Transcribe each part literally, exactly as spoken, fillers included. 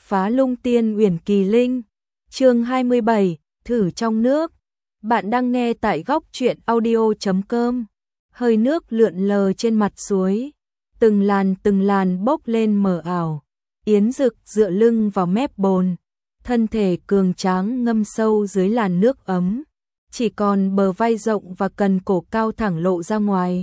phá lung tiên uyển kỳ linh. Chương hai mươi bảy, thử trong nước. Bạn đang nghe tại góc truyện audio chấm com. Hơi nước lượn lờ trên mặt suối, từng làn từng làn bốc lên mờ ảo. Yến Dực dựa lưng vào mép bồn, thân thể cường tráng ngâm sâu dưới làn nước ấm, chỉ còn bờ vai rộng và cần cổ cao thẳng lộ ra ngoài.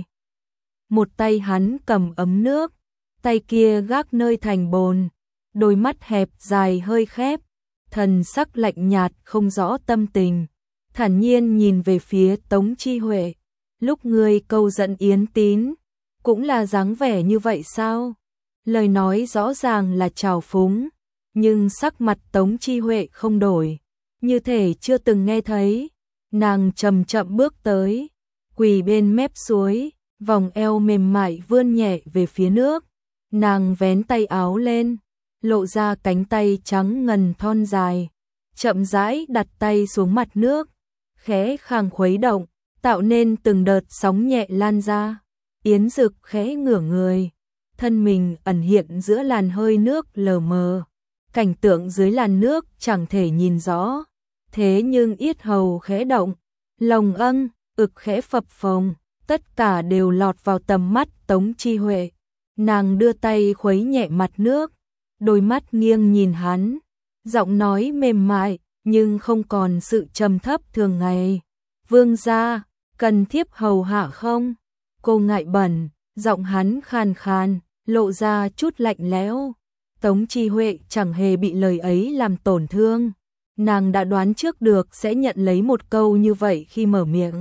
Một tay hắn cầm ấm nước, tay kia gác nơi thành bồn, đôi mắt hẹp dài hơi khép, thần sắc lạnh nhạt không rõ tâm tình, thản nhiên nhìn về phía Tống Chi Huệ. Lúc ngươi câu dẫn Yến Tín, cũng là dáng vẻ như vậy sao? Lời nói rõ ràng là trào phúng, nhưng sắc mặt Tống Chi Huệ không đổi, như thể chưa từng nghe thấy. Nàng chậm chậm bước tới, quỳ bên mép suối, vòng eo mềm mại vươn nhẹ về phía nước. Nàng vén tay áo lên, lộ ra cánh tay trắng ngần thon dài, chậm rãi đặt tay xuống mặt nước, khẽ khàng khuấy động, tạo nên từng đợt sóng nhẹ lan ra. Yến Dực khẽ ngửa người, thân mình ẩn hiện giữa làn hơi nước lờ mờ. Cảnh tượng dưới làn nước chẳng thể nhìn rõ, thế nhưng yết hầu khẽ động, lòng âng, ực khẽ phập phồng, tất cả đều lọt vào tầm mắt Tống Chi Huệ. Nàng đưa tay khuấy nhẹ mặt nước, đôi mắt nghiêng nhìn hắn, giọng nói mềm mại nhưng không còn sự trầm thấp thường ngày. Vương gia, cần thiếp hầu hạ không? Cô ngại bẩn, giọng hắn khàn khàn, lộ ra chút lạnh lẽo. Tống Chi Huệ chẳng hề bị lời ấy làm tổn thương, nàng đã đoán trước được sẽ nhận lấy một câu như vậy khi mở miệng.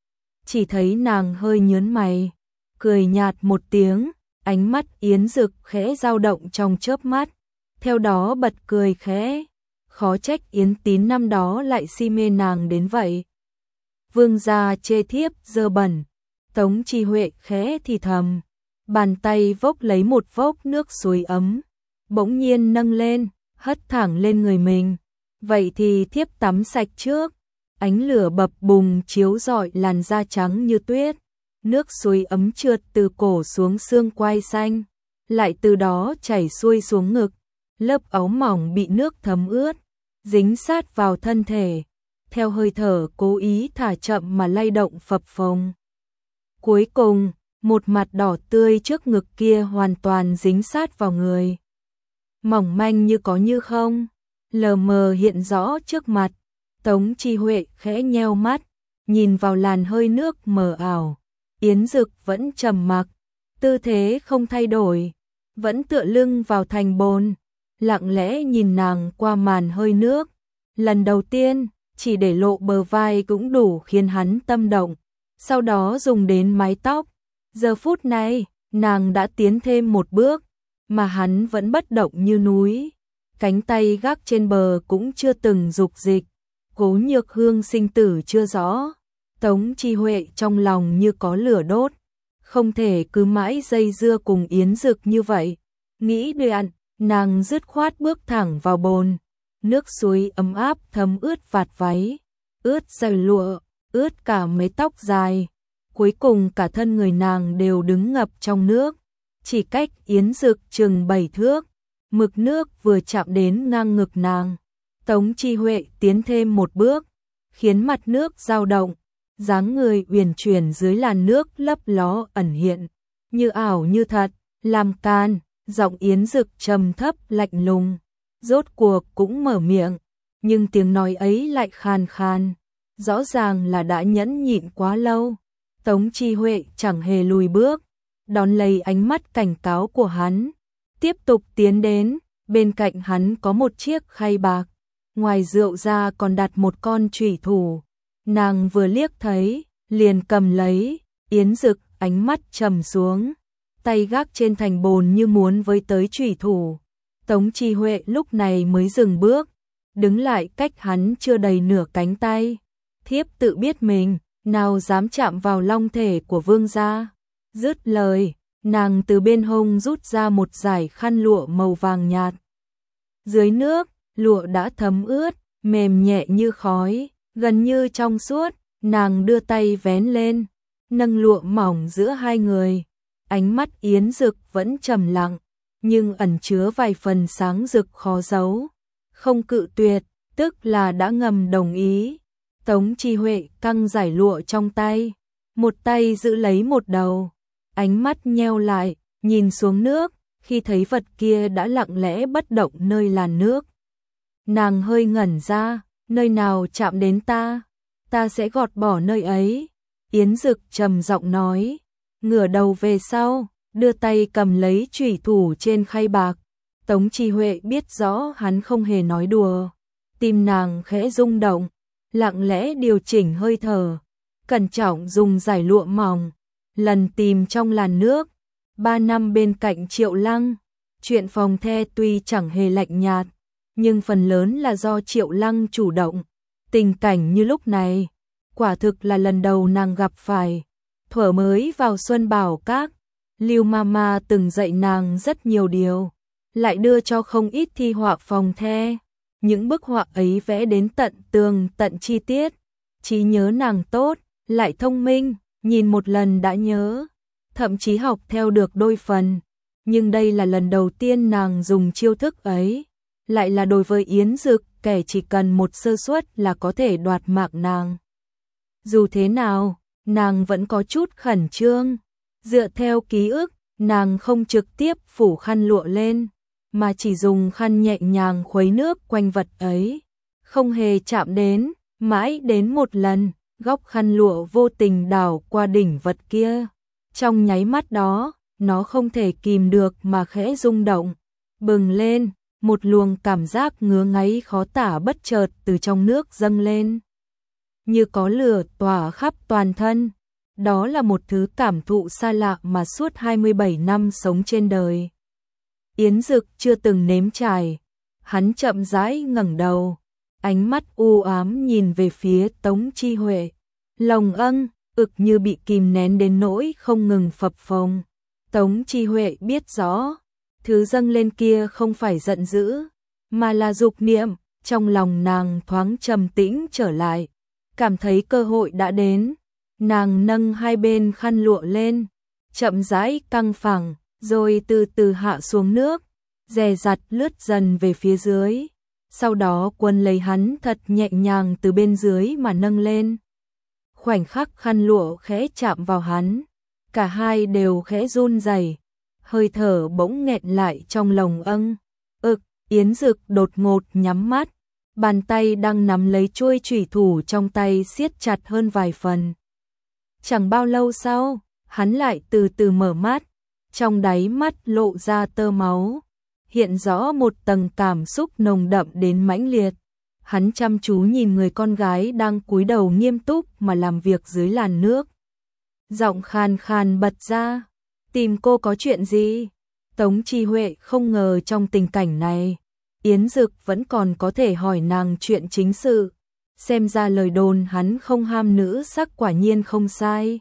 Chỉ thấy nàng hơi nhớn mày, cười nhạt một tiếng, ánh mắt Yến Dực khẽ dao động trong chớp mắt, theo đó bật cười khẽ, khó trách Yến Tín năm đó lại si mê nàng đến vậy. Vương gia chê thiếp dơ bẩn. Tống Chi Huệ khẽ thì thầm, bàn tay vốc lấy một vốc nước suối ấm, bỗng nhiên nâng lên, hất thẳng lên người mình. Vậy thì thiếp tắm sạch trước. Ánh lửa bập bùng chiếu rọi làn da trắng như tuyết, nước suối ấm trượt từ cổ xuống xương quai xanh, lại từ đó chảy xuôi xuống ngực, lớp áo mỏng bị nước thấm ướt, dính sát vào thân thể, theo hơi thở cố ý thả chậm mà lay động phập phồng. Cuối cùng, một mặt đỏ tươi trước ngực kia hoàn toàn dính sát vào người. Mỏng manh như có như không, lờ mờ hiện rõ trước mặt. Tống Chi Huệ khẽ nheo mắt, nhìn vào làn hơi nước mờ ảo. Yến Dực vẫn trầm mặc, tư thế không thay đổi, vẫn tựa lưng vào thành bồn, lặng lẽ nhìn nàng qua màn hơi nước. Lần đầu tiên, chỉ để lộ bờ vai cũng đủ khiến hắn tâm động, sau đó dùng đến mái tóc. Giờ phút này, nàng đã tiến thêm một bước, mà hắn vẫn bất động như núi. Cánh tay gác trên bờ cũng chưa từng dục dịch. Cố Nhược Hương sinh tử chưa rõ, Tống Chi Huệ trong lòng như có lửa đốt, không thể cứ mãi dây dưa cùng Yến Dực như vậy. Nghĩ đoạn, nàng dứt khoát bước thẳng vào bồn, nước suối ấm áp thấm ướt vạt váy, ướt giày lụa, ướt cả mái tóc dài. Cuối cùng cả thân người nàng đều đứng ngập trong nước, chỉ cách Yến Dực chừng bảy thước, mực nước vừa chạm đến ngang ngực nàng. Tống Chi Huệ tiến thêm một bước, khiến mặt nước dao động, dáng người uyển chuyển dưới làn nước lấp ló ẩn hiện, như ảo như thật. Làm can, giọng Yến Dực trầm thấp lạnh lùng, rốt cuộc cũng mở miệng, nhưng tiếng nói ấy lại khàn khàn, rõ ràng là đã nhẫn nhịn quá lâu. Tống Chi Huệ chẳng hề lùi bước, đón lấy ánh mắt cảnh cáo của hắn, tiếp tục tiến đến. Bên cạnh hắn có một chiếc khay bạc, ngoài rượu ra còn đặt một con chủy thủ. Nàng vừa liếc thấy, liền cầm lấy. Yến Dực ánh mắt trầm xuống, tay gác trên thành bồn như muốn với tới chủy thủ. Tống Chi Huệ lúc này mới dừng bước, đứng lại cách hắn chưa đầy nửa cánh tay. Thiếp tự biết mình, nào dám chạm vào long thể của vương gia. Dứt lời, nàng từ bên hông rút ra một dải khăn lụa màu vàng nhạt. Dưới nước, lụa đã thấm ướt, mềm nhẹ như khói, gần như trong suốt. Nàng đưa tay vén lên, nâng lụa mỏng giữa hai người. Ánh mắt Yến Dực vẫn trầm lặng, nhưng ẩn chứa vài phần sáng rực khó giấu. Không cự tuyệt, tức là đã ngầm đồng ý. Tống Chi Huệ căng giải lụa trong tay, một tay giữ lấy một đầu, ánh mắt nheo lại, nhìn xuống nước, khi thấy vật kia đã lặng lẽ bất động nơi làn nước. Nàng hơi ngẩn ra, nơi nào chạm đến ta, ta sẽ gọt bỏ nơi ấy. Yến Dực trầm giọng nói, ngửa đầu về sau, đưa tay cầm lấy chủy thủ trên khay bạc. Tống Chi Huệ biết rõ hắn không hề nói đùa, tim nàng khẽ rung động, lặng lẽ điều chỉnh hơi thở, cẩn trọng dùng giải lụa mỏng, lần tìm trong làn nước. Ba năm bên cạnh Triệu Lăng, chuyện phòng the tuy chẳng hề lạnh nhạt, nhưng phần lớn là do Triệu Lăng chủ động. Tình cảnh như lúc này, quả thực là lần đầu nàng gặp phải. Thuở mới vào Xuân Bảo Các, Lưu Mama từng dạy nàng rất nhiều điều, lại đưa cho không ít thi họa phòng the. Những bức họa ấy vẽ đến tận tường tận chi tiết, trí nhớ nàng tốt, lại thông minh, nhìn một lần đã nhớ, thậm chí học theo được đôi phần. Nhưng đây là lần đầu tiên nàng dùng chiêu thức ấy, lại là đối với Yến Dực, kẻ chỉ cần một sơ suất là có thể đoạt mạng nàng. Dù thế nào, nàng vẫn có chút khẩn trương. Dựa theo ký ức, nàng không trực tiếp phủ khăn lụa lên, mà chỉ dùng khăn nhẹ nhàng khuấy nước quanh vật ấy, không hề chạm đến. Mãi đến một lần, góc khăn lụa vô tình đảo qua đỉnh vật kia. Trong nháy mắt đó, nó không thể kìm được mà khẽ rung động, bừng lên, một luồng cảm giác ngứa ngáy khó tả bất chợt từ trong nước dâng lên, như có lửa tỏa khắp toàn thân. Đó là một thứ cảm thụ xa lạ mà suốt hai mươi bảy năm sống trên đời, Yến Dực chưa từng nếm trải. Hắn chậm rãi ngẩng đầu, ánh mắt u ám nhìn về phía Tống Chi Huệ, lòng âng, ực như bị kìm nén đến nỗi không ngừng phập phồng. Tống Chi Huệ biết rõ, thứ dâng lên kia không phải giận dữ, mà là dục niệm. Trong lòng nàng thoáng trầm tĩnh trở lại, cảm thấy cơ hội đã đến. Nàng nâng hai bên khăn lụa lên, chậm rãi căng phẳng, rồi từ từ hạ xuống nước, dè dặt lướt dần về phía dưới. Sau đó quấn lấy hắn thật nhẹ nhàng từ bên dưới mà nâng lên. Khoảnh khắc khăn lụa khẽ chạm vào hắn, cả hai đều khẽ run rẩy, hơi thở bỗng nghẹn lại trong lồng âng, ực. Yến Dực đột ngột nhắm mắt, bàn tay đang nắm lấy chuôi chủy thủ trong tay siết chặt hơn vài phần. Chẳng bao lâu sau, hắn lại từ từ mở mắt, trong đáy mắt lộ ra tơ máu, hiện rõ một tầng cảm xúc nồng đậm đến mãnh liệt. Hắn chăm chú nhìn người con gái đang cúi đầu nghiêm túc mà làm việc dưới làn nước. Giọng khàn khàn bật ra, tìm cô có chuyện gì? Tống Chi Huệ không ngờ trong tình cảnh này, Yến Dực vẫn còn có thể hỏi nàng chuyện chính sự. Xem ra lời đồn hắn không ham nữ sắc quả nhiên không sai.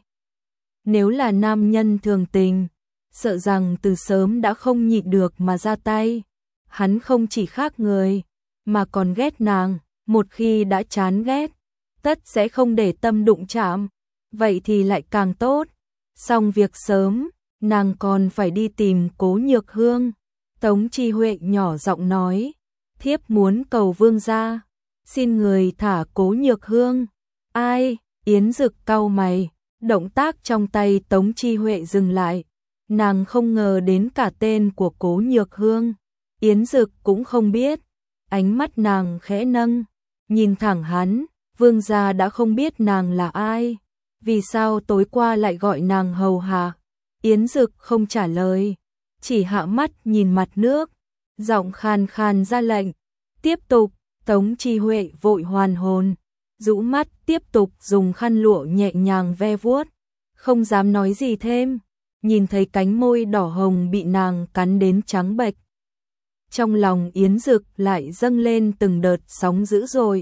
Nếu là nam nhân thường tình, sợ rằng từ sớm đã không nhịn được mà ra tay. Hắn không chỉ khác người, mà còn ghét nàng. Một khi đã chán ghét, tất sẽ không để tâm đụng chạm. Vậy thì lại càng tốt. Xong việc sớm, nàng còn phải đi tìm Cố Nhược Hương. Tống Chi Huệ nhỏ giọng nói, thiếp muốn cầu vương gia, xin người thả Cố Nhược Hương. Ai? Yến Dực cau mày, động tác trong tay Tống Chi Huệ dừng lại. Nàng không ngờ đến cả tên của Cố Nhược Hương. Yến Dực cũng không biết. Ánh mắt nàng khẽ nâng, nhìn thẳng hắn, vương gia đã không biết nàng là ai. Vì sao tối qua lại gọi nàng hầu hạ? Yến Dực không trả lời, chỉ hạ mắt nhìn mặt nước, giọng khàn khàn ra lệnh, tiếp tục. Tống Chi Huệ vội hoàn hồn, rũ mắt tiếp tục dùng khăn lụa nhẹ nhàng ve vuốt, không dám nói gì thêm. Nhìn thấy cánh môi đỏ hồng bị nàng cắn đến trắng bệch, trong lòng Yến Dực lại dâng lên từng đợt sóng dữ dội.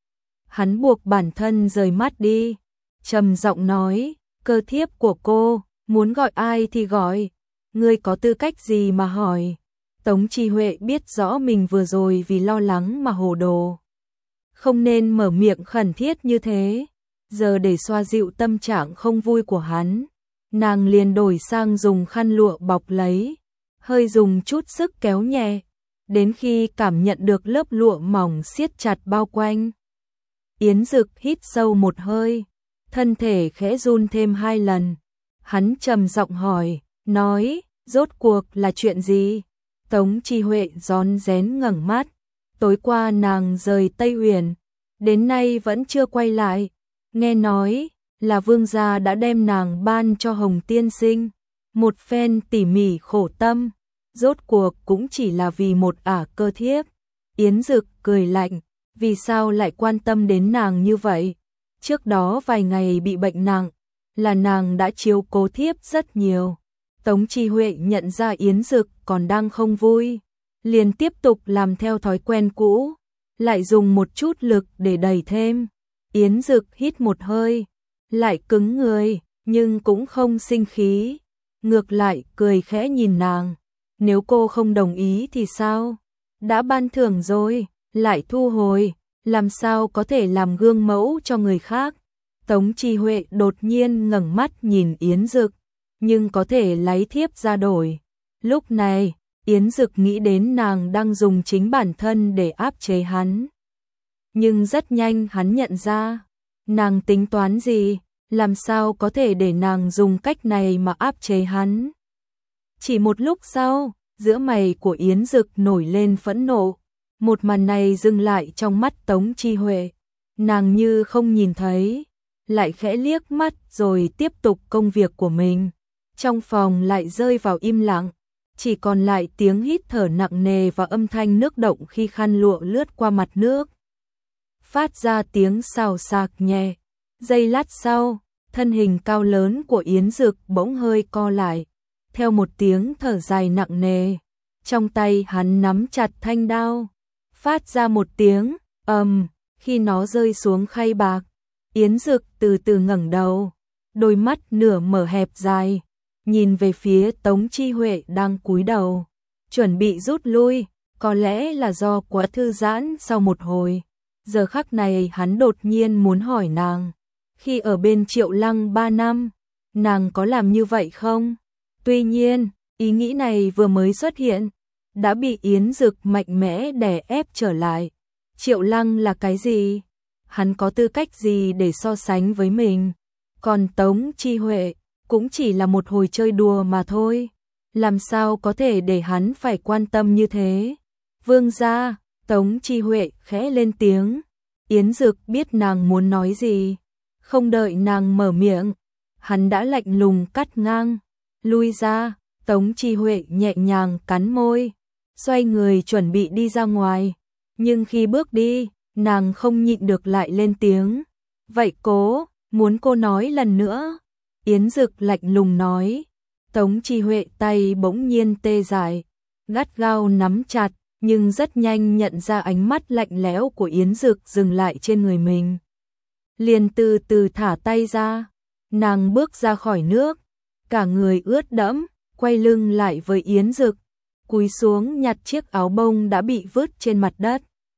Hắn buộc bản thân rời mắt đi, trầm giọng nói, cơ thiếp của cô, muốn gọi ai thì gọi, ngươi có tư cách gì mà hỏi? Tống Chi Huệ biết rõ mình vừa rồi vì lo lắng mà hồ đồ, không nên mở miệng khẩn thiết như thế. Giờ để xoa dịu tâm trạng không vui của hắn, nàng liền đổi sang dùng khăn lụa bọc lấy. hơi dùng chút sức kéo nhẹ, đến khi cảm nhận được lớp lụa mỏng siết chặt bao quanh. Yến Dực hít sâu một hơi, thân thể khẽ run thêm hai lần. Hắn trầm giọng hỏi, nói, rốt cuộc là chuyện gì? Tống Chi Huệ rón rén ngẩng mắt, tối qua nàng rời Tây Uyển, đến nay vẫn chưa quay lại, nghe nói là vương gia đã đem nàng ban cho Hồng tiên sinh, một phen tỉ mỉ khổ tâm, rốt cuộc cũng chỉ là vì một ả cơ thiếp. Yến Dực cười lạnh, vì sao lại quan tâm đến nàng như vậy? Trước đó vài ngày bị bệnh nặng, là nàng đã chiếu cố thiếp rất nhiều. Tống Chi Huệ nhận ra Yến Dực còn đang không vui, liền tiếp tục làm theo thói quen cũ, lại dùng một chút lực để đẩy thêm. Yến Dực hít một hơi, lại cứng người, nhưng cũng không sinh khí, ngược lại cười khẽ nhìn nàng. Nếu cô không đồng ý thì sao? Đã ban thưởng rồi, lại thu hồi, làm sao có thể làm gương mẫu cho người khác? Tống Chi Huệ đột nhiên ngẩng mắt nhìn Yến Dực, nhưng có thể lấy thiếp ra đổi. Lúc này, Yến Dực nghĩ đến nàng đang dùng chính bản thân để áp chế hắn. Nhưng rất nhanh hắn nhận ra, nàng tính toán gì, làm sao có thể để nàng dùng cách này mà áp chế hắn. Chỉ một lúc sau, giữa mày của Yến Dực nổi lên phẫn nộ, một màn này dừng lại trong mắt Tống Chi Huệ, nàng như không nhìn thấy, lại khẽ liếc mắt rồi tiếp tục công việc của mình. Trong phòng lại rơi vào im lặng, chỉ còn lại tiếng hít thở nặng nề và âm thanh nước động khi khăn lụa lướt qua mặt nước. Phát ra tiếng xào xạc nhẹ. Giây lát sau, thân hình cao lớn của Yến Dực bỗng hơi co lại, theo một tiếng thở dài nặng nề. Trong tay hắn nắm chặt thanh đao, phát ra một tiếng ầm, um, khi nó rơi xuống khay bạc. Yến Dực từ từ ngẩng đầu, đôi mắt nửa mở hẹp dài, nhìn về phía Tống Chi Huệ đang cúi đầu, chuẩn bị rút lui, có lẽ là do quá thư giãn sau một hồi. Giờ khắc này hắn đột nhiên muốn hỏi nàng, khi ở bên Triệu Lăng ba năm, nàng có làm như vậy không? Tuy nhiên, ý nghĩ này vừa mới xuất hiện, đã bị Yến Dực mạnh mẽ đè ép trở lại. Triệu Lăng là cái gì? Hắn có tư cách gì để so sánh với mình? Còn Tống Chi Huệ cũng chỉ là một hồi chơi đùa mà thôi, làm sao có thể để hắn phải quan tâm như thế? Vương gia, Tống Chi Huệ khẽ lên tiếng. Yến Dực biết nàng muốn nói gì, không đợi nàng mở miệng, hắn đã lạnh lùng cắt ngang. Lui ra. Tống Chi Huệ nhẹ nhàng cắn môi, xoay người chuẩn bị đi ra ngoài, nhưng khi bước đi, nàng không nhịn được lại lên tiếng. Vậy cố, muốn cô nói lần nữa? Yến Dực lạnh lùng nói. Tống Chi Huệ tay bỗng nhiên tê dại, gắt gao nắm chặt, nhưng rất nhanh nhận ra ánh mắt lạnh lẽo của Yến Dực dừng lại trên người mình. Liền từ từ thả tay ra, nàng bước ra khỏi nước, cả người ướt đẫm, quay lưng lại với Yến Dực, cúi xuống nhặt chiếc áo bông đã bị vứt trên mặt đất.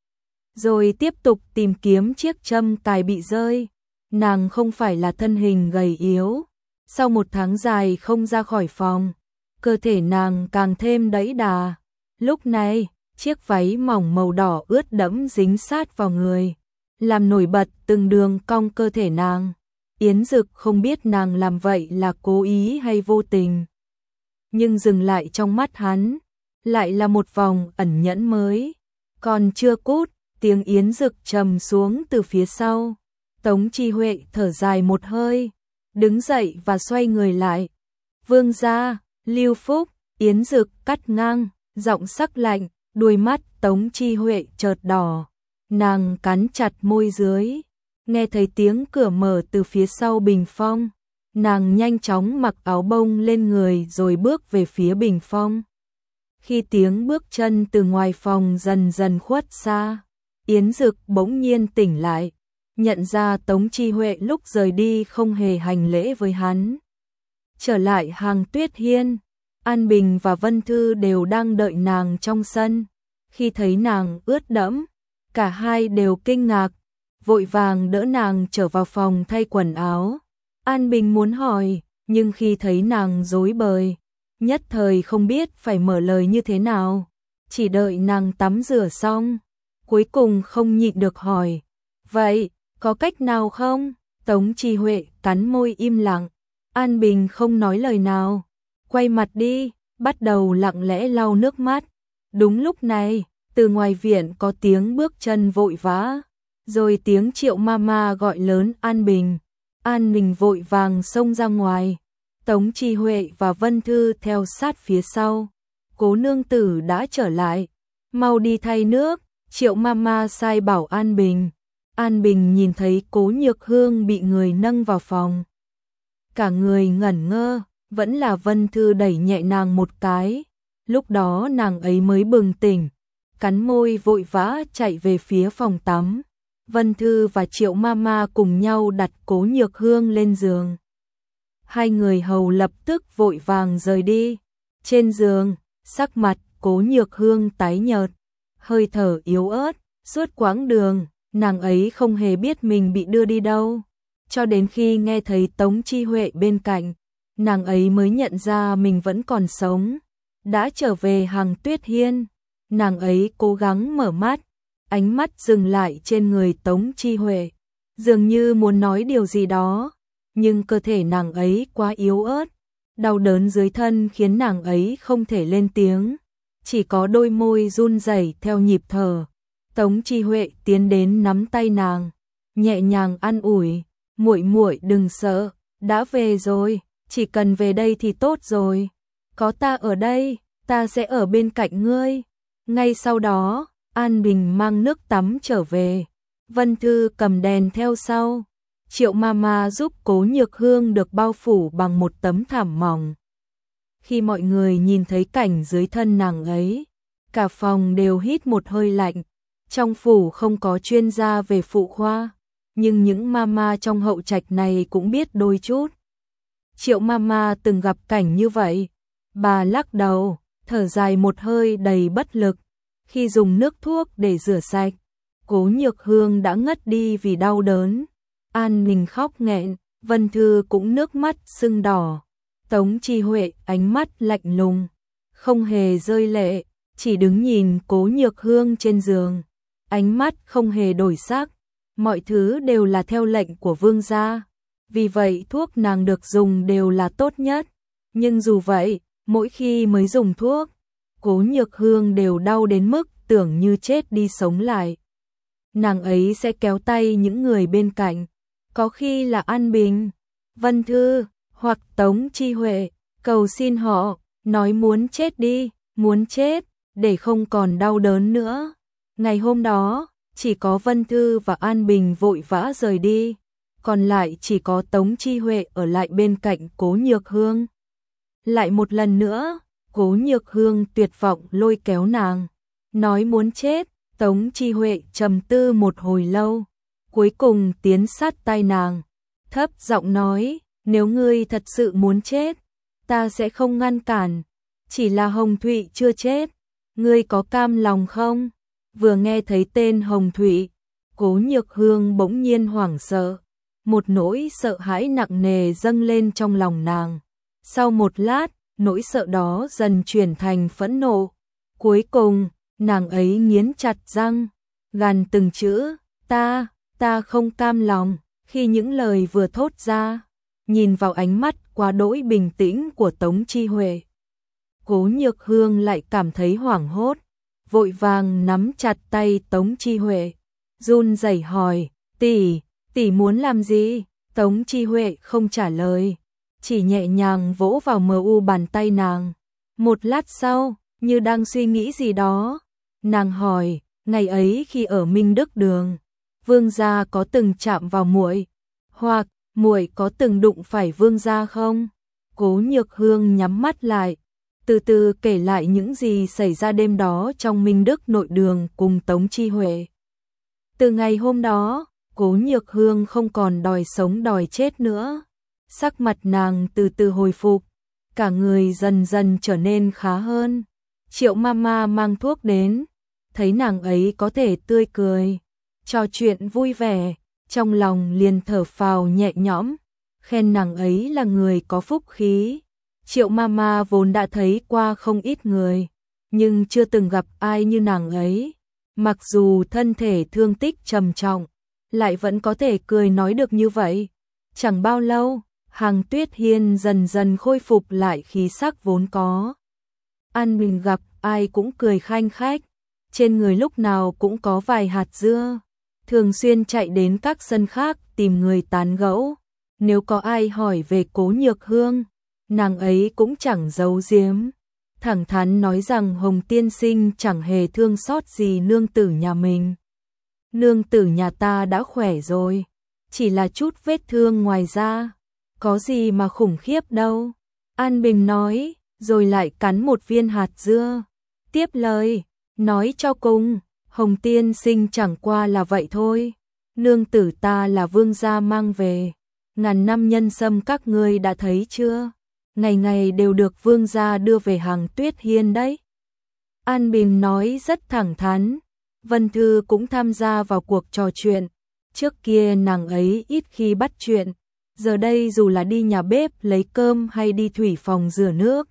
Rồi tiếp tục tìm kiếm chiếc châm cài bị rơi. Nàng không phải là thân hình gầy yếu, sau một tháng dài không ra khỏi phòng, cơ thể nàng càng thêm đẫy đà. Lúc này, chiếc váy mỏng màu đỏ ướt đẫm dính sát vào người, làm nổi bật từng đường cong cơ thể nàng. Yến Dực không biết nàng làm vậy là cố ý hay vô tình, nhưng dừng lại trong mắt hắn, lại là một vòng ẩn nhẫn mới. Còn chưa cút, tiếng Yến Dực trầm xuống từ phía sau. Tống Chi Huệ thở dài một hơi, đứng dậy và xoay người lại. Vương gia, Lưu Phúc. Yến Dực cắt ngang, giọng sắc lạnh, đuôi mắt Tống Chi Huệ chợt đỏ. Nàng cắn chặt môi dưới, nghe thấy tiếng cửa mở từ phía sau bình phong. Nàng nhanh chóng mặc áo bông lên người rồi bước về phía bình phong. Khi tiếng bước chân từ ngoài phòng dần dần khuất xa, Yến Dực bỗng nhiên tỉnh lại, nhận ra Tống Chi Huệ lúc rời đi không hề hành lễ với hắn. Trở lại hàng Tuyết Hiên, An Bình và Vân Thư đều đang đợi nàng trong sân. Khi thấy nàng ướt đẫm, cả hai đều kinh ngạc, vội vàng đỡ nàng trở vào phòng thay quần áo. An Bình muốn hỏi, nhưng khi thấy nàng rối bời, nhất thời không biết phải mở lời như thế nào, chỉ đợi nàng tắm rửa xong, cuối cùng không nhịn được hỏi, vậy, có cách nào không? Tống Chi Huệ cắn môi im lặng, An Bình không nói lời nào, quay mặt đi, bắt đầu lặng lẽ lau nước mắt. Đúng lúc này, từ ngoài viện có tiếng bước chân vội vã, rồi tiếng Triệu Mama gọi lớn An Bình. An Bình vội vàng xông ra ngoài, Tống Chi Huệ và Vân Thư theo sát phía sau. Cố nương tử đã trở lại, mau đi thay nước, Triệu Mama sai bảo An Bình. An Bình nhìn thấy Cố Nhược Hương bị người nâng vào phòng. Cả người ngẩn ngơ, vẫn là Vân Thư đẩy nhẹ nàng một cái. Lúc đó nàng ấy mới bừng tỉnh, cắn môi vội vã chạy về phía phòng tắm. Vân Thư và Triệu Mama cùng nhau đặt Cố Nhược Hương lên giường. Hai người hầu lập tức vội vàng rời đi. Trên giường, sắc mặt Cố Nhược Hương tái nhợt, hơi thở yếu ớt, suốt quãng đường, nàng ấy không hề biết mình bị đưa đi đâu. Cho đến khi nghe thấy Tống Chi Huệ bên cạnh, nàng ấy mới nhận ra mình vẫn còn sống. Đã trở về Hằng Tuyết Hiên, nàng ấy cố gắng mở mắt, ánh mắt dừng lại trên người Tống Chi Huệ, dường như muốn nói điều gì đó, nhưng cơ thể nàng ấy quá yếu ớt, đau đớn dưới thân khiến nàng ấy không thể lên tiếng, chỉ có đôi môi run rẩy theo nhịp thở. Tống Chi Huệ tiến đến nắm tay nàng, nhẹ nhàng an ủi, "Muội muội đừng sợ, đã về rồi, chỉ cần về đây thì tốt rồi. Có ta ở đây, ta sẽ ở bên cạnh ngươi." Ngay sau đó, An Bình mang nước tắm trở về, Vân Thư cầm đèn theo sau. Triệu Mama giúp Cố Nhược Hương được bao phủ bằng một tấm thảm mỏng. Khi mọi người nhìn thấy cảnh dưới thân nàng ấy, cả phòng đều hít một hơi lạnh. Trong phủ không có chuyên gia về phụ khoa, nhưng những mama trong hậu trạch này cũng biết đôi chút. Triệu Mama từng gặp cảnh như vậy, bà lắc đầu, thở dài một hơi đầy bất lực. Khi dùng nước thuốc để rửa sạch, Cố Nhược Hương đã ngất đi vì đau đớn. An Bình khóc nghẹn, Vân Thư cũng nước mắt sưng đỏ. Tống Chi Huệ ánh mắt lạnh lùng, không hề rơi lệ, chỉ đứng nhìn Cố Nhược Hương trên giường, ánh mắt không hề đổi sắc. Mọi thứ đều là theo lệnh của vương gia, vì vậy thuốc nàng được dùng đều là tốt nhất. Nhưng dù vậy, mỗi khi mới dùng thuốc, Cố Nhược Hương đều đau đến mức tưởng như chết đi sống lại. Nàng ấy sẽ kéo tay những người bên cạnh, có khi là An Bình, Vân Thư hoặc Tống Chi Huệ, cầu xin họ, nói muốn chết đi, muốn chết, để không còn đau đớn nữa. Ngày hôm đó, chỉ có Vân Thư và An Bình vội vã rời đi, còn lại chỉ có Tống Chi Huệ ở lại bên cạnh Cố Nhược Hương. Lại một lần nữa, Cố Nhược Hương tuyệt vọng lôi kéo nàng, nói muốn chết. Tống Chi Huệ trầm tư một hồi lâu, cuối cùng tiến sát tai nàng, thấp giọng nói, nếu ngươi thật sự muốn chết, ta sẽ không ngăn cản, chỉ là Hồng Thụy chưa chết, ngươi có cam lòng không? Vừa nghe thấy tên Hồng Thụy, Cố Nhược Hương bỗng nhiên hoảng sợ, một nỗi sợ hãi nặng nề dâng lên trong lòng nàng. Sau một lát, nỗi sợ đó dần chuyển thành phẫn nộ. Cuối cùng, nàng ấy nghiến chặt răng, gằn từng chữ, ta, ta không cam lòng. Khi những lời vừa thốt ra, nhìn vào ánh mắt quá đỗi bình tĩnh của Tống Chi Huệ, Cố Nhược Hương lại cảm thấy hoảng hốt, vội vàng nắm chặt tay Tống Chi Huệ, run rẩy hỏi, tỷ, tỷ muốn làm gì? Tống Chi Huệ không trả lời, chỉ nhẹ nhàng vỗ vào mờ u bàn tay nàng. Một lát sau, như đang suy nghĩ gì đó, nàng hỏi, ngày ấy khi ở Minh Đức Đường, vương gia có từng chạm vào muội, hoặc muội có từng đụng phải vương gia không? Cố Nhược Hương nhắm mắt lại, từ từ kể lại những gì xảy ra đêm đó trong Minh Đức nội đường cùng Tống Chi Huệ. Từ ngày hôm đó, Cố Nhược Hương không còn đòi sống đòi chết nữa. Sắc mặt nàng từ từ hồi phục, cả người dần dần trở nên khá hơn. Triệu Mama mang thuốc đến, thấy nàng ấy có thể tươi cười, trò chuyện vui vẻ, trong lòng liền thở phào nhẹ nhõm, khen nàng ấy là người có phúc khí. Triệu Mama vốn đã thấy qua không ít người, nhưng chưa từng gặp ai như nàng ấy. Mặc dù thân thể thương tích trầm trọng, lại vẫn có thể cười nói được như vậy. Chẳng bao lâu, Hằng Tuyết Hiên dần dần khôi phục lại khí sắc vốn có. An Bình gặp ai cũng cười khanh khách, trên người lúc nào cũng có vài hạt dưa, thường xuyên chạy đến các sân khác tìm người tán gẫu. Nếu có ai hỏi về Cố Nhược Hương, nàng ấy cũng chẳng giấu giếm, thẳng thắn nói rằng Hồng tiên sinh chẳng hề thương xót gì nương tử nhà mình. Nương tử nhà ta đã khỏe rồi, chỉ là chút vết thương ngoài da, có gì mà khủng khiếp đâu. An Bình nói, rồi lại cắn một viên hạt dưa. Tiếp lời, nói cho cùng, Hồng tiên sinh chẳng qua là vậy thôi. Nương tử ta là vương gia mang về, ngàn năm nhân sâm các ngươi đã thấy chưa? Ngày ngày đều được vương gia đưa về Hằng Tuyết Hiên đấy. An Bình nói rất thẳng thắn. Vân Thư cũng tham gia vào cuộc trò chuyện. Trước kia nàng ấy ít khi bắt chuyện, giờ đây dù là đi nhà bếp lấy cơm hay đi thủy phòng rửa nước,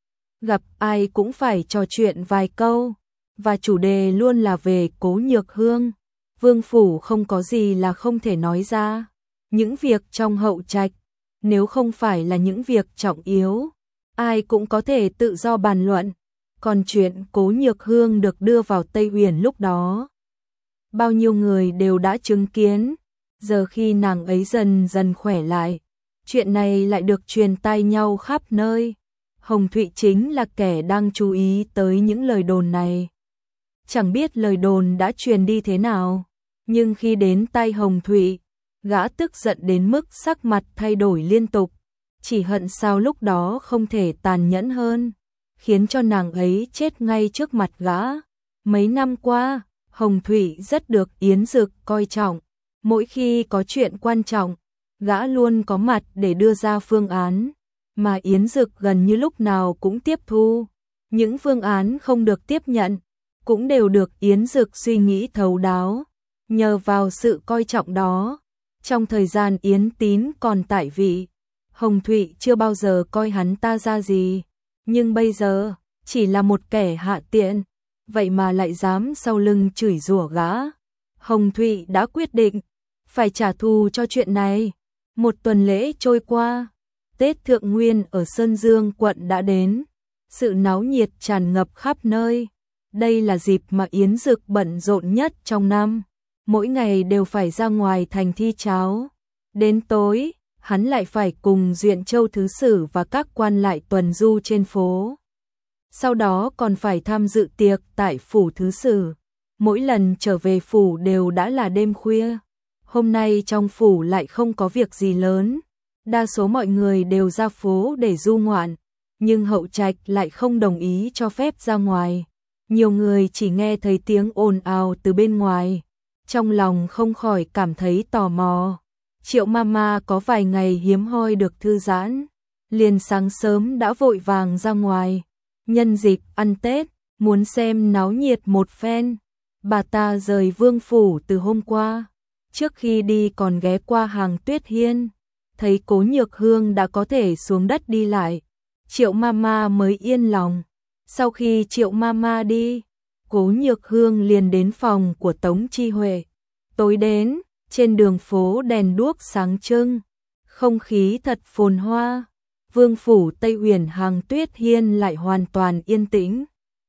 gặp ai cũng phải trò chuyện vài câu, và chủ đề luôn là về Cố Nhược Hương. Vương phủ không có gì là không thể nói ra. Những việc trong hậu trạch, nếu không phải là những việc trọng yếu, ai cũng có thể tự do bàn luận. Còn chuyện Cố Nhược Hương được đưa vào Tây Uyển lúc đó, bao nhiêu người đều đã chứng kiến. Giờ khi nàng ấy dần dần khỏe lại, chuyện này lại được truyền tai nhau khắp nơi. Hồng Thụy chính là kẻ đang chú ý tới những lời đồn này. Chẳng biết lời đồn đã truyền đi thế nào, nhưng khi đến tai Hồng Thụy, gã tức giận đến mức sắc mặt thay đổi liên tục, chỉ hận sao lúc đó không thể tàn nhẫn hơn, khiến cho nàng ấy chết ngay trước mặt gã. Mấy năm qua, Hồng Thụy rất được Yến Dực coi trọng, mỗi khi có chuyện quan trọng, gã luôn có mặt để đưa ra phương án, mà Yến Dực gần như lúc nào cũng tiếp thu. Những phương án không được tiếp nhận, cũng đều được Yến Dực suy nghĩ thấu đáo. Nhờ vào sự coi trọng đó, trong thời gian Yến Tín còn tại vị, Hồng Thụy chưa bao giờ coi hắn ta ra gì, nhưng bây giờ, chỉ là một kẻ hạ tiện, vậy mà lại dám sau lưng chửi rủa gã. Hồng Thụy đã quyết định, phải trả thù cho chuyện này. Một tuần lễ trôi qua, Tết Thượng Nguyên ở Sơn Dương quận đã đến, sự náo nhiệt tràn ngập khắp nơi. Đây là dịp mà Yến Dực bận rộn nhất trong năm, mỗi ngày đều phải ra ngoài thành thi cháo. Đến tối, hắn lại phải cùng Duyện Châu Thứ Sử và các quan lại tuần du trên phố. Sau đó còn phải tham dự tiệc tại phủ Thứ Sử. Mỗi lần trở về phủ đều đã là đêm khuya. Hôm nay trong phủ lại không có việc gì lớn, đa số mọi người đều ra phố để du ngoạn, nhưng hậu trạch lại không đồng ý cho phép ra ngoài. Nhiều người chỉ nghe thấy tiếng ồn ào từ bên ngoài, trong lòng không khỏi cảm thấy tò mò. Triệu Mama có vài ngày hiếm hoi được thư giãn, liền sáng sớm đã vội vàng ra ngoài, nhân dịp ăn Tết, muốn xem náo nhiệt một phen. Bà ta rời vương phủ từ hôm qua, trước khi đi còn ghé qua Hằng Tuyết Hiên, thấy Cố Nhược Hương đã có thể xuống đất đi lại, Triệu Mama mới yên lòng. Sau khi Triệu Mama đi, Cố Nhược Hương liền đến phòng của Tống Chi Huệ. Tối đến, trên đường phố đèn đuốc sáng trưng, không khí thật phồn hoa. Vương phủ Tây Uyển Hằng Tuyết Hiên lại hoàn toàn yên tĩnh.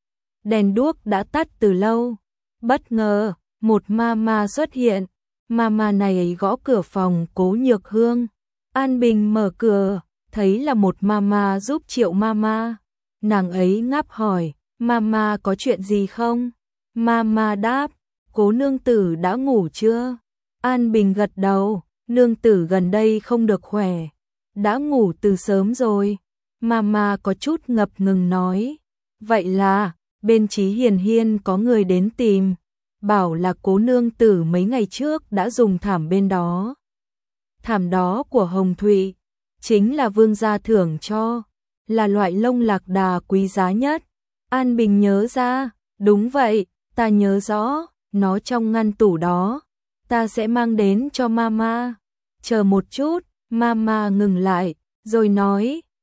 Đèn đuốc đã tắt từ lâu. Bất ngờ, một mama xuất hiện. Mama này gõ cửa phòng Cố Nhược Hương. An Bình mở cửa, thấy là một mama giúp Triệu Mama. Nàng ấy ngáp hỏi, Mama có chuyện gì không? Mama đáp, Cố nương tử đã ngủ chưa? An Bình gật đầu, nương tử gần đây không được khỏe, đã ngủ từ sớm rồi. Mama có chút ngập ngừng nói, vậy là bên Chí Hiền Hiên có người đến tìm, bảo là Cố nương tử mấy ngày trước đã dùng thảm bên đó. Thảm đó của Hồng Thụy, chính là vương gia thưởng cho, là loại lông lạc đà quý giá nhất. An Bình nhớ ra, đúng vậy, ta nhớ rõ, nó trong ngăn tủ đó, ta sẽ mang đến cho Mama. Chờ một chút, Mama ngừng lại, rồi nói,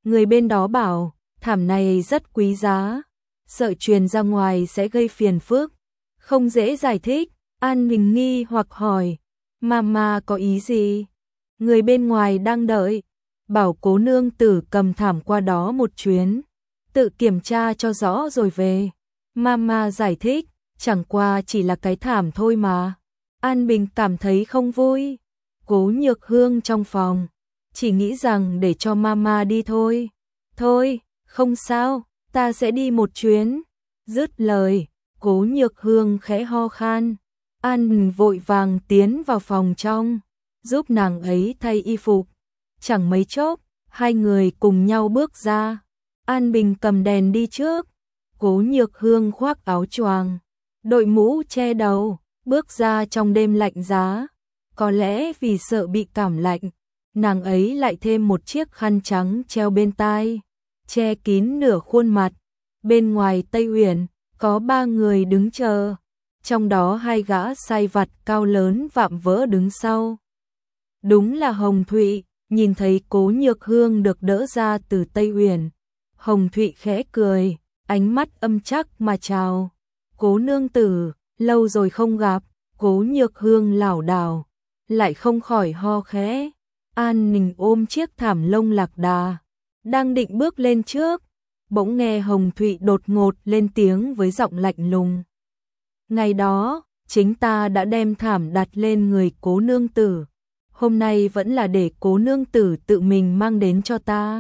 Người bên đó bảo, thảm này rất quý giá, sợ truyền ra ngoài sẽ gây phiền phức, không dễ giải thích. An Bình nghi hoặc hỏi, Mama có ý gì? Người bên ngoài đang đợi, bảo cố nương tử cầm thảm qua đó một chuyến, tự kiểm tra cho rõ rồi về. Mama giải thích, chẳng qua chỉ là cái thảm thôi mà. An Bình cảm thấy không vui. Cố Nhược Hương trong phòng, chỉ nghĩ rằng để cho Mama đi thôi. Thôi, không sao, ta sẽ đi một chuyến. Dứt lời, Cố Nhược Hương khẽ ho khan. An Bình vội vàng tiến vào phòng trong, giúp nàng ấy thay y phục. Chẳng mấy chốc, hai người cùng nhau bước ra. An Bình cầm đèn đi trước, Cố Nhược Hương khoác áo choàng, đội mũ che đầu, bước ra trong đêm lạnh giá. Có lẽ vì sợ bị cảm lạnh, nàng ấy lại thêm một chiếc khăn trắng treo bên tai, che kín nửa khuôn mặt. Bên ngoài Tây Uyển, có ba người đứng chờ, trong đó hai gã sai vặt cao lớn vạm vỡ đứng sau. Đúng là Hồng Thụy. Nhìn thấy Cố Nhược Hương được đỡ ra từ Tây Uyển, Hồng Thụy khẽ cười, ánh mắt âm chắc mà chào. Cố nương tử, lâu rồi không gặp. Cố Nhược Hương lảo đảo, lại không khỏi ho khẽ. An Ninh ôm chiếc thảm lông lạc đà, đang định bước lên trước, bỗng nghe Hồng Thụy đột ngột lên tiếng với giọng lạnh lùng. Ngày đó, chính ta đã đem thảm đặt lên người Cố nương tử. Hôm nay vẫn là để Cố nương tử tự mình mang đến cho ta.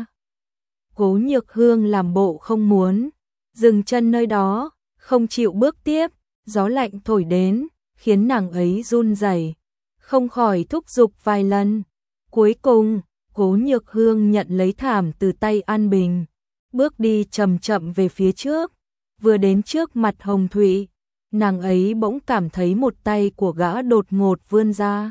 Cố Nhược Hương làm bộ không muốn, dừng chân nơi đó, không chịu bước tiếp. Gió lạnh thổi đến, khiến nàng ấy run rẩy, không khỏi thúc giục vài lần. Cuối cùng, Cố Nhược Hương nhận lấy thảm từ tay An Bình, bước đi chậm chậm về phía trước. Vừa đến trước mặt Hồng Thụy, nàng ấy bỗng cảm thấy một tay của gã đột ngột vươn ra,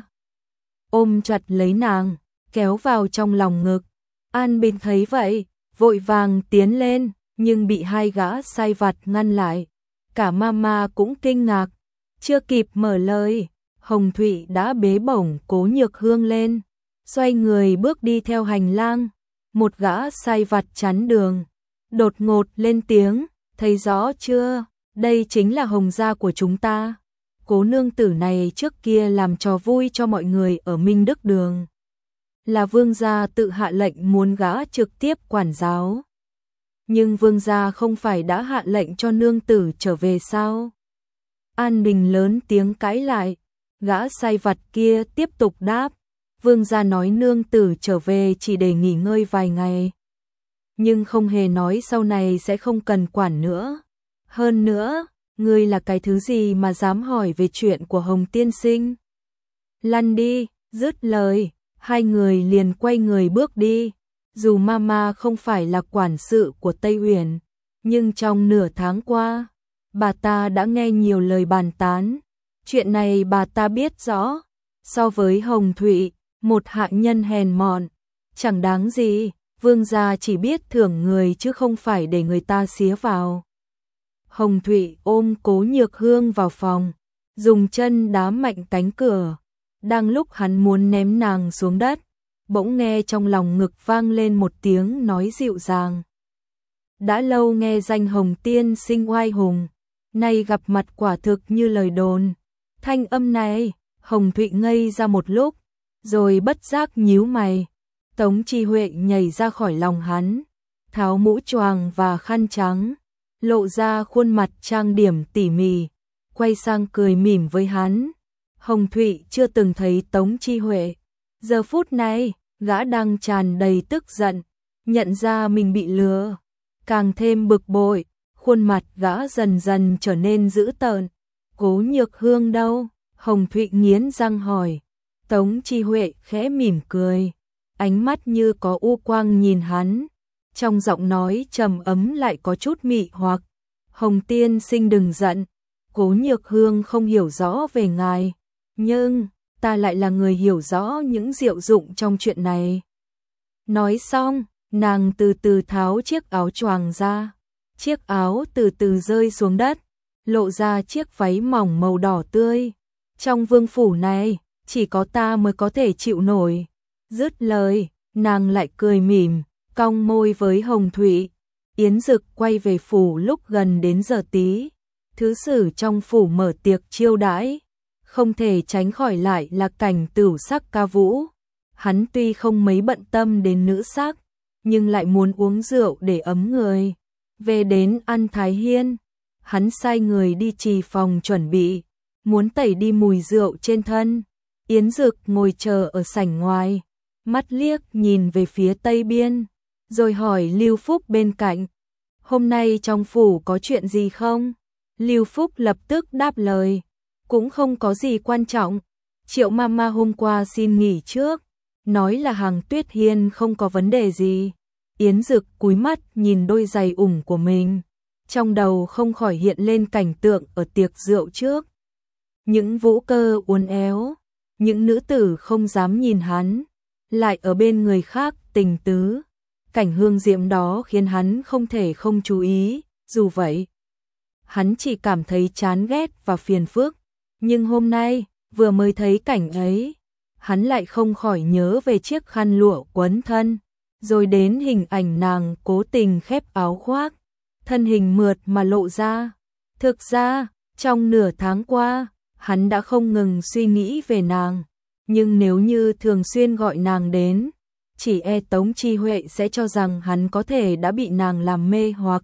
ôm chặt lấy nàng, kéo vào trong lòng ngực. An Bình thấy vậy, vội vàng tiến lên, nhưng bị hai gã sai vặt ngăn lại. Cả Mama cũng kinh ngạc, chưa kịp mở lời, Hồng Thụy đã bế bổng Cố Nhược Hương lên, xoay người bước đi theo hành lang. Một gã sai vặt chắn đường, đột ngột lên tiếng, thấy rõ chưa, đây chính là Hồng gia của chúng ta. Cố nương tử này trước kia làm trò vui cho mọi người ở Minh Đức Đường, là vương gia tự hạ lệnh muốn gã trực tiếp quản giáo. Nhưng vương gia không phải đã hạ lệnh cho nương tử trở về sao? An Bình lớn tiếng cãi lại, gã sai vặt kia tiếp tục đáp, vương gia nói nương tử trở về chỉ để nghỉ ngơi vài ngày, nhưng không hề nói sau này sẽ không cần quản nữa. Hơn nữa, ngươi là cái thứ gì mà dám hỏi về chuyện của Hồng tiên sinh? Lăn đi. Dứt lời, hai người liền quay người bước đi. Dù Mama không phải là quản sự của Tây Uyển, nhưng trong nửa tháng qua, bà ta đã nghe nhiều lời bàn tán. Chuyện này bà ta biết rõ, so với Hồng Thụy, một hạ nhân hèn mọn, chẳng đáng gì, vương gia chỉ biết thưởng người chứ không phải để người ta xía vào. Hồng Thụy ôm Cố Nhược Hương vào phòng, dùng chân đá mạnh cánh cửa. Đang lúc hắn muốn ném nàng xuống đất, bỗng nghe trong lòng ngực vang lên một tiếng nói dịu dàng. Đã lâu nghe danh Hồng tiên sinh oai hùng, nay gặp mặt quả thực như lời đồn. Thanh âm này, Hồng Thụy ngây ra một lúc, rồi bất giác nhíu mày. Tống Chi Huệ nhảy ra khỏi lòng hắn, tháo mũ choàng và khăn trắng, lộ ra khuôn mặt trang điểm tỉ mỉ, quay sang cười mỉm với hắn. Hồng Thụy chưa từng thấy Tống Chi Huệ, giờ phút này, gã đang tràn đầy tức giận, nhận ra mình bị lừa, càng thêm bực bội, khuôn mặt gã dần dần trở nên dữ tợn. Cố Nhược Hương đâu? Hồng Thụy nghiến răng hỏi. Tống Chi Huệ khẽ mỉm cười, ánh mắt như có u quang nhìn hắn, trong giọng nói trầm ấm lại có chút mị hoặc. Hồng tiên sinh đừng giận, Cố Nhược Hương không hiểu rõ về ngài, nhưng ta lại là người hiểu rõ những diệu dụng trong chuyện này. Nói xong, nàng từ từ tháo chiếc áo choàng ra, chiếc áo từ từ rơi xuống đất, lộ ra chiếc váy mỏng màu đỏ tươi. Trong vương phủ này, chỉ có ta mới có thể chịu nổi. Dứt lời, nàng lại cười mỉm, cong môi với Hồng Thụy. Yến Dực quay về phủ lúc gần đến giờ tí. Thứ sử trong phủ mở tiệc chiêu đãi, không thể tránh khỏi lại là cảnh tửu sắc ca vũ. Hắn tuy không mấy bận tâm đến nữ sắc, nhưng lại muốn uống rượu để ấm người. Về đến An Thái Hiên, hắn sai người đi trì phòng chuẩn bị, muốn tẩy đi mùi rượu trên thân. Yến Dực ngồi chờ ở sảnh ngoài, mắt liếc nhìn về phía tây biên, rồi hỏi Lưu Phúc bên cạnh, hôm nay trong phủ có chuyện gì không? Lưu Phúc lập tức đáp lời, cũng không có gì quan trọng, Triệu Mama hôm qua xin nghỉ trước, nói là hàng Tuyết Hiên không có vấn đề gì. Yến Dực cúi mắt nhìn đôi giày ủng của mình, trong đầu không khỏi hiện lên cảnh tượng ở tiệc rượu trước. Những vũ cơ uốn éo, những nữ tử không dám nhìn hắn, lại ở bên người khác tình tứ. Cảnh hương diễm đó khiến hắn không thể không chú ý, dù vậy, hắn chỉ cảm thấy chán ghét và phiền phức. Nhưng hôm nay, vừa mới thấy cảnh ấy, hắn lại không khỏi nhớ về chiếc khăn lụa quấn thân, rồi đến hình ảnh nàng cố tình khép áo khoác, thân hình mượt mà lộ ra. Thực ra, trong nửa tháng qua, hắn đã không ngừng suy nghĩ về nàng, nhưng nếu như thường xuyên gọi nàng đến, chỉ e Tống Chi Huệ sẽ cho rằng hắn có thể đã bị nàng làm mê hoặc.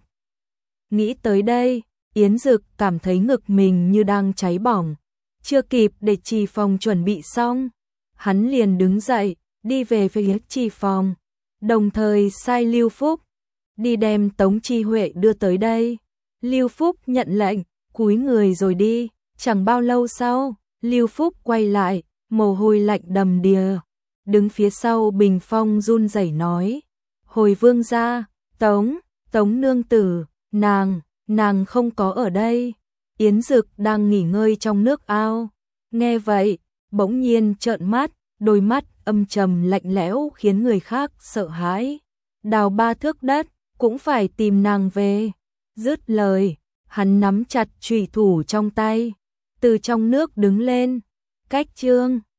Nghĩ tới đây, Yến Dực cảm thấy ngực mình như đang cháy bỏng. Chưa kịp để trì phòng chuẩn bị xong, hắn liền đứng dậy, đi về phía trì phòng, đồng thời sai Lưu Phúc đi đem Tống Chi Huệ đưa tới đây. Lưu Phúc nhận lệnh, cúi người rồi đi. Chẳng bao lâu sau, Lưu Phúc quay lại, mồ hôi lạnh đầm đìa, đứng phía sau bình phong run rẩy nói, hồi vương gia, Tống, Tống nương tử, nàng, nàng không có ở đây. Yến Dực đang nghỉ ngơi trong nước ao, nghe vậy, bỗng nhiên trợn mắt, đôi mắt âm trầm lạnh lẽo khiến người khác sợ hãi. Đào ba thước đất, cũng phải tìm nàng về. Dứt lời, hắn nắm chặt chùy thủ trong tay, từ trong nước đứng lên. Cách chương